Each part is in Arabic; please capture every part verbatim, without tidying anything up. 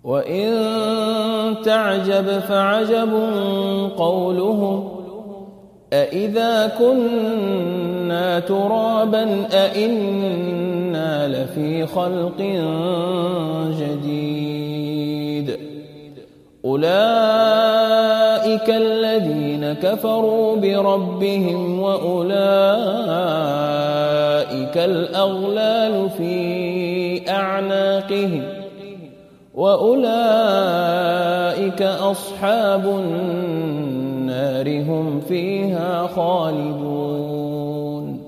وإن تعجب فعجب قولهم أإذا كنا ترابا أإنا لفي خلق جديد أولئك الذين كفروا بربهم وأولئك الأغلال في أعناقهم وأولئك أصحاب النار هم فيها خالدون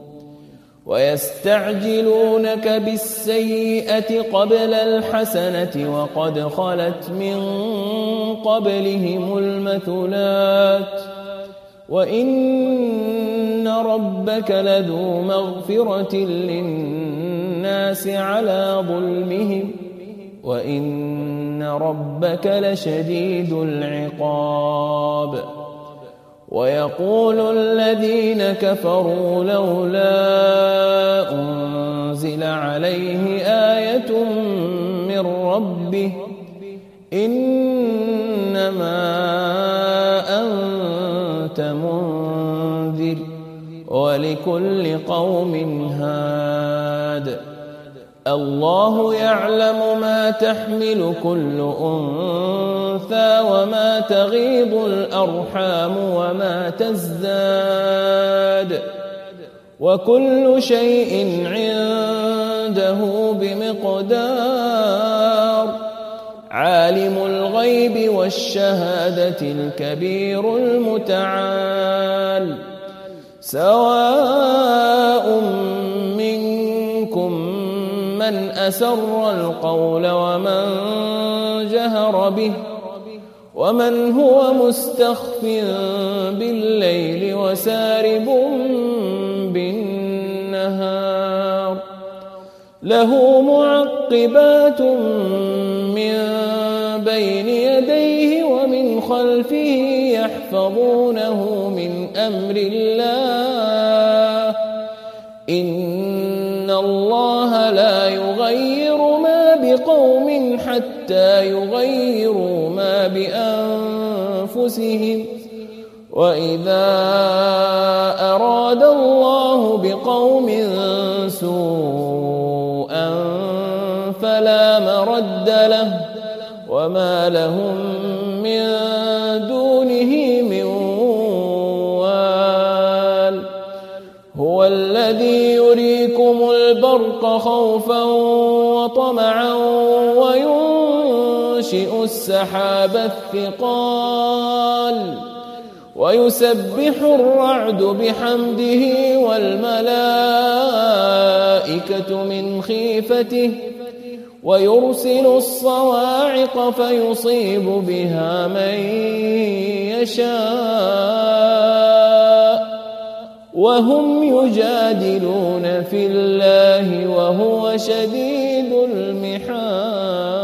ويستعجلونك بالسيئة قبل الحسنة وقد خلت من قبلهم المثلات وإن ربك لذو مغفرة للناس على ظلمهم وإن ربك لشديد العقاب ويقول الذين كفروا لولا أنزل عليه آية من ربه إنما أنت منذر ولكل قوم هاد الله يعلم ما تحمل كل أنثى وما تغيض الأرحام وما تزداد وكل شيء عنده بمقدار عالم الغيب والشهادة الكبير المتعال سواء منكم من أسر القول ومن جهر به ومن هو مستخف بالليل وسارب بالنهار له معقبات من بين يديه ومن خلفه يحفظونه من أمر الله إن الله لا يغير ما بقوم حتى يغيروا ما بأنفسهم وإذا أراد الله بقوم سوءا فلا مرد له وما لهم من دونه من وال هو الذي يريكم البرق خوفا وطمعا وينشئ السحاب الثقال ويسبح الرعد بحمده والملائكة من خيفته ويرسل الصواعق فيصيب بها من يشاء وهم يجادلون في الله وهو شديد المحال.